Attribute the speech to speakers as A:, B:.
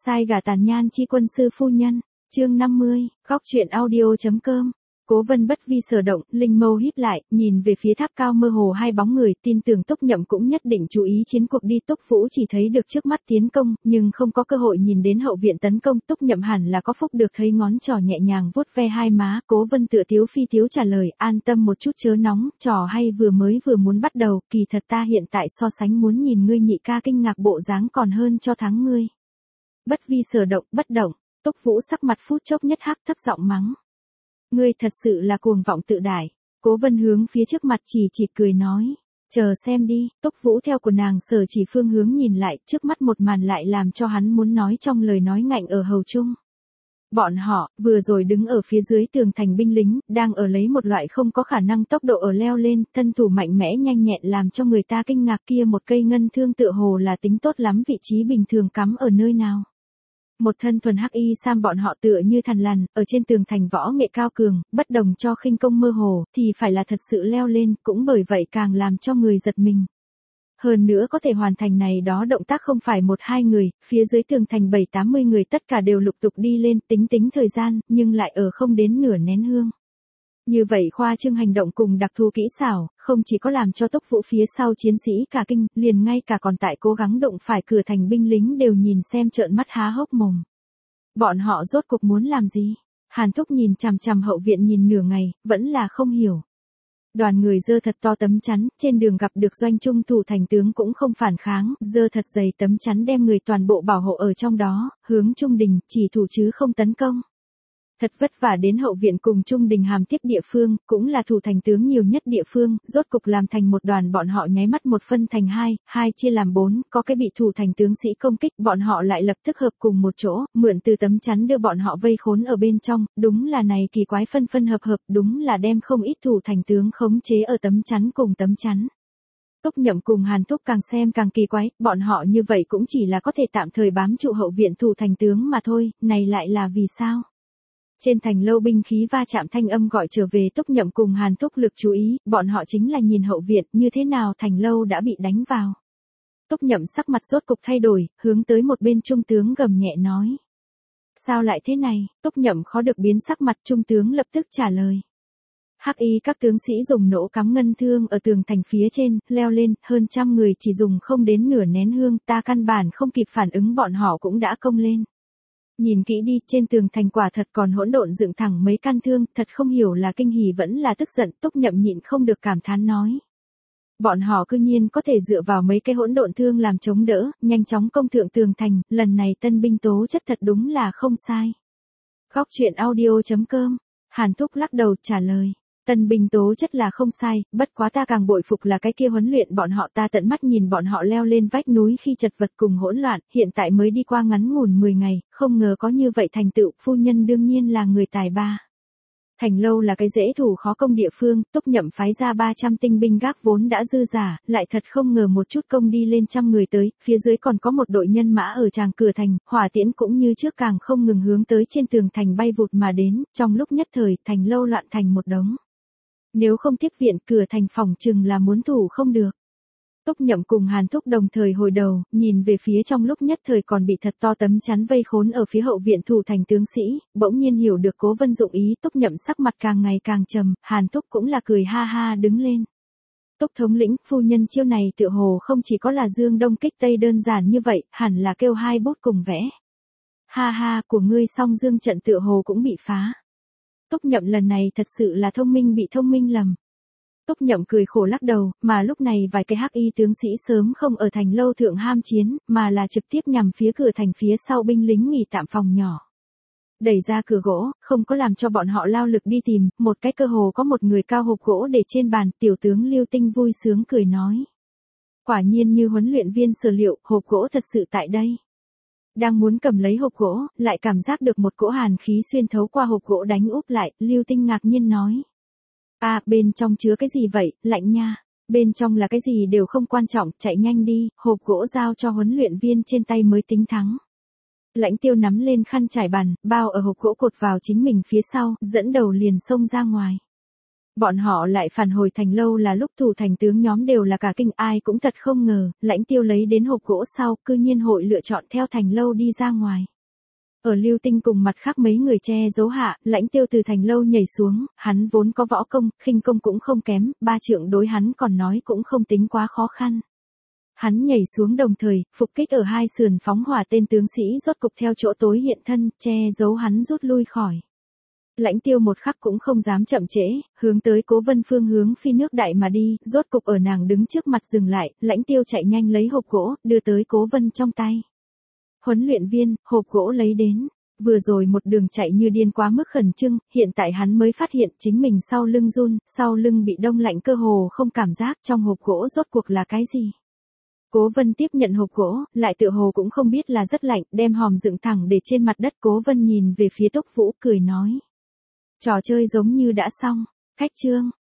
A: Sai gà tàn nhan chi quân sư phu nhân, chương 50, góc truyện audio.com. Cố Vân bất vi sở động, linh mâu híp lại, nhìn về phía tháp cao mơ hồ hai bóng người, tin tưởng Túc Nhậm cũng nhất định chú ý chiến cuộc đi. Túc Vũ chỉ thấy được trước mắt tiến công, nhưng không có cơ hội nhìn đến hậu viện tấn công. Túc Nhậm hẳn là có phúc được thấy ngón trỏ nhẹ nhàng vuốt ve hai má. Cố Vân tựa tiếu phi tiếu trả lời, an tâm một chút chớ nóng, trò hay vừa muốn bắt đầu, kỳ thật ta hiện tại so sánh muốn nhìn ngươi nhị ca kinh ngạc bộ dáng còn hơn cho thắng ngươi. Bất vi sở động, bất động. Túc Vũ sắc mặt phút chốc nhất hắc, thấp giọng mắng. Ngươi thật sự là cuồng vọng tự đại. Cố Vân hướng phía trước mặt chỉ cười nói. Chờ xem đi. Túc Vũ theo của nàng sở chỉ phương hướng nhìn lại, trước mắt một màn lại làm cho hắn muốn nói trong lời nói ngạnh ở hầu trung. Bọn họ, vừa rồi đứng ở phía dưới tường thành binh lính, đang ở lấy một loại không có khả năng tốc độ ở leo lên, thân thủ mạnh mẽ nhanh nhẹn làm cho người ta kinh ngạc. Kia một cây ngân thương tựa hồ là tính tốt lắm, vị trí bình thường cắm ở nơi nào. Một thân thuần hắc y sam bọn họ tựa như thằn lằn, ở trên tường thành võ nghệ cao cường, bất đồng cho khinh công mơ hồ, thì phải là thật sự leo lên, cũng bởi vậy càng làm cho người giật mình. Hơn nữa có thể hoàn thành này đó động tác không phải một hai người, phía dưới tường thành 7-80 người tất cả đều lục tục đi lên, tính thời gian, nhưng lại ở không đến nửa nén hương. Như vậy khoa trương hành động cùng đặc thù kỹ xảo, không chỉ có làm cho Túc Vũ phía sau chiến sĩ cả kinh, liền ngay cả còn tại cố gắng động phải cửa thành binh lính đều nhìn xem trợn mắt há hốc mồm. Bọn họ rốt cuộc muốn làm gì? Hàn Thúc nhìn chằm chằm hậu viện nhìn nửa ngày, vẫn là không hiểu. Đoàn người dơ thật to tấm chắn, trên đường gặp được doanh trung thủ thành tướng cũng không phản kháng, dơ thật dày tấm chắn đem người toàn bộ bảo hộ ở trong đó, hướng trung đình, chỉ thủ chứ không tấn công. Thật vất vả đến hậu viện cùng trung đình hàm tiếp địa phương, cũng là thủ thành tướng nhiều nhất địa phương, rốt cục làm thành một đoàn. Bọn họ nháy mắt một phân thành hai chia làm 4, có cái bị thủ thành tướng sĩ công kích, bọn họ lại lập tức hợp cùng một chỗ, mượn từ tấm chắn đưa bọn họ vây khốn ở bên trong, đúng là này kỳ quái phân hợp, đúng là đem không ít thủ thành tướng khống chế ở tấm chắn cùng tấm chắn. Túc Nhậm cùng Hàn Thúc càng xem càng kỳ quái, bọn họ như vậy cũng chỉ là có thể tạm thời bám trụ hậu viện thủ thành tướng mà thôi, này lại là vì sao? Trên thành lâu binh khí va chạm thanh âm gọi trở về Túc Nhậm cùng Hàn Thúc lực chú ý, bọn họ chính là nhìn hậu viện như thế nào thành lâu đã bị đánh vào. Túc Nhậm sắc mặt rốt cục thay đổi, hướng tới một bên trung tướng gầm nhẹ nói. Sao lại thế này? Túc Nhậm khó được biến sắc mặt, trung tướng lập tức trả lời. Hắc y các tướng sĩ dùng nỗ cắm ngân thương ở tường thành phía trên, leo lên, hơn trăm người chỉ dùng không đến nửa nén hương, ta căn bản không kịp phản ứng bọn họ cũng đã công lên. Nhìn kỹ đi, trên tường thành quả thật còn hỗn độn dựng thẳng mấy căn thương, thật không hiểu là kinh hỉ vẫn là tức giận. Túc Nhậm nhịn không được cảm thán nói. Bọn họ cư nhiên có thể dựa vào mấy cái hỗn độn thương làm chống đỡ, nhanh chóng công thượng tường thành, lần này tân binh tố chất thật đúng là không sai. Góc truyện audio.com, Hàn Thúc lắc đầu trả lời. Tân binh tố chất là không sai, bất quá ta càng bội phục là cái kia huấn luyện bọn họ, ta tận mắt nhìn bọn họ leo lên vách núi khi chật vật cùng hỗn loạn, hiện tại mới đi qua ngắn ngủn 10 ngày, không ngờ có như vậy thành tựu, phu nhân đương nhiên là người tài ba. Thành lâu là cái dễ thủ khó công địa phương, Túc Nhậm phái ra 300 tinh binh gác vốn đã dư giả, lại thật không ngờ một chút công đi lên trăm người tới, phía dưới còn có một đội nhân mã ở tràng cửa thành, hỏa tiễn cũng như trước càng không ngừng hướng tới trên tường thành bay vụt mà đến, trong lúc nhất thời thành lâu loạn thành một đống. Nếu không tiếp viện cửa thành phòng chừng là muốn thủ không được. Túc Nhậm cùng Hàn Thúc đồng thời hồi đầu, nhìn về phía trong lúc nhất thời còn bị thật to tấm chắn vây khốn ở phía hậu viện thủ thành tướng sĩ, bỗng nhiên hiểu được Cố Vân dụng ý. Túc Nhậm sắc mặt càng ngày càng trầm, Hàn Thúc cũng là cười ha ha đứng lên. Túc thống lĩnh, phu nhân chiêu này tựa hồ không chỉ có là dương đông kích tây đơn giản như vậy, hẳn là kêu hai bút cùng vẽ. Ha ha, của ngươi song dương trận tựa hồ cũng bị phá. Túc Nhậm lần này thật sự là thông minh bị thông minh lầm. Túc Nhậm cười khổ lắc đầu, mà lúc này vài cái hắc y tướng sĩ sớm không ở thành lâu thượng ham chiến, mà là trực tiếp nhằm phía cửa thành phía sau binh lính nghỉ tạm phòng nhỏ. Đẩy ra cửa gỗ, không có làm cho bọn họ lao lực đi tìm, một cái cơ hồ có một người cao hộp gỗ để trên bàn, tiểu tướng Lưu Tinh vui sướng cười nói. Quả nhiên như huấn luyện viên sở liệu, hộp gỗ thật sự tại đây. Đang muốn cầm lấy hộp gỗ, lại cảm giác được một cỗ hàn khí xuyên thấu qua hộp gỗ đánh úp lại, Lưu Tinh ngạc nhiên nói. Bên trong chứa cái gì vậy, lạnh nha. Bên trong là cái gì đều không quan trọng, chạy nhanh đi, hộp gỗ giao cho huấn luyện viên trên tay mới tính thắng. Lãnh Tiêu nắm lên khăn trải bàn, bao ở hộp gỗ cột vào chính mình phía sau, dẫn đầu liền xông ra ngoài. Bọn họ lại phản hồi thành lâu là lúc thủ thành tướng nhóm đều là cả kinh, ai cũng thật không ngờ, Lãnh Tiêu lấy đến hộp gỗ sau, cư nhiên hội lựa chọn theo thành lâu đi ra ngoài. Ở Lưu Tinh cùng mặt khác mấy người che giấu hạ, Lãnh Tiêu từ thành lâu nhảy xuống, hắn vốn có võ công, khinh công cũng không kém, 3 trượng đối hắn còn nói cũng không tính quá khó khăn. Hắn nhảy xuống đồng thời, phục kích ở hai sườn phóng hỏa tên tướng sĩ rốt cục theo chỗ tối hiện thân, che giấu hắn rút lui khỏi. Lãnh Tiêu một khắc cũng không dám chậm trễ, hướng tới Cố Vân phương hướng phi nước đại mà đi, rốt cục ở nàng đứng trước mặt dừng lại, Lãnh Tiêu chạy nhanh lấy hộp gỗ, đưa tới Cố Vân trong tay. Huấn luyện viên, hộp gỗ lấy đến. Vừa rồi một đường chạy như điên quá mức khẩn trương, hiện tại hắn mới phát hiện chính mình sau lưng run, sau lưng bị đông lạnh cơ hồ không cảm giác trong hộp gỗ rốt cuộc là cái gì. Cố Vân tiếp nhận hộp gỗ, lại tựa hồ cũng không biết là rất lạnh, đem hòm dựng thẳng để trên mặt đất. Cố Vân nhìn về phía Túc Vũ cười nói. Trò chơi giống như đã xong, khách trương,